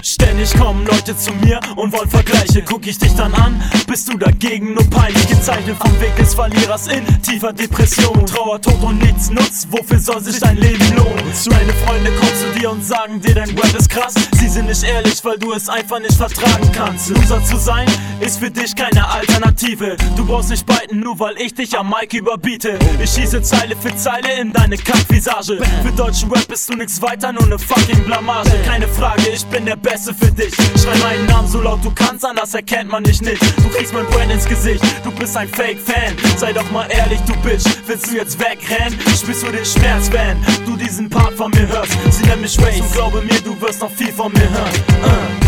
Ständig kommen Leute zu mir und wollen Vergleiche. Guck ich dich dann an, bist du dagegen nur peinlich gezeichnet vom Weg des Verlierers in tiefer Depression. Trauer, Tod und nichts nutzt, wofür soll sich dein Leben lohnen? Deine Freunde kommen zu dir und sagen dir, dein Rap ist krass. Sie sind nicht ehrlich, weil du es einfach nicht vertragen kannst. Loser zu sein ist für dich keine Alternative. Du brauchst nicht biten, nur weil ich dich am Mic überbiete. Ich schieße Zeile für Zeile in deine Kackvisage. Für deutschen Rap bist du nix weiter, nur ne fucking Blamage. Keine Frage, ich bin der Beste für dich. Schrei meinen Namen so laut du kannst, anders erkennt man dich nicht. Du kriegst mein Brand ins Gesicht, du bist ein Fake-Fan. Sei doch mal ehrlich, du Bitch, willst du jetzt wegrennen? Spürst du den Schmerz, wenn du diesen Part von mir hörst? Sie nennen mich Race und glaube mir, du wirst noch viel von mir hören.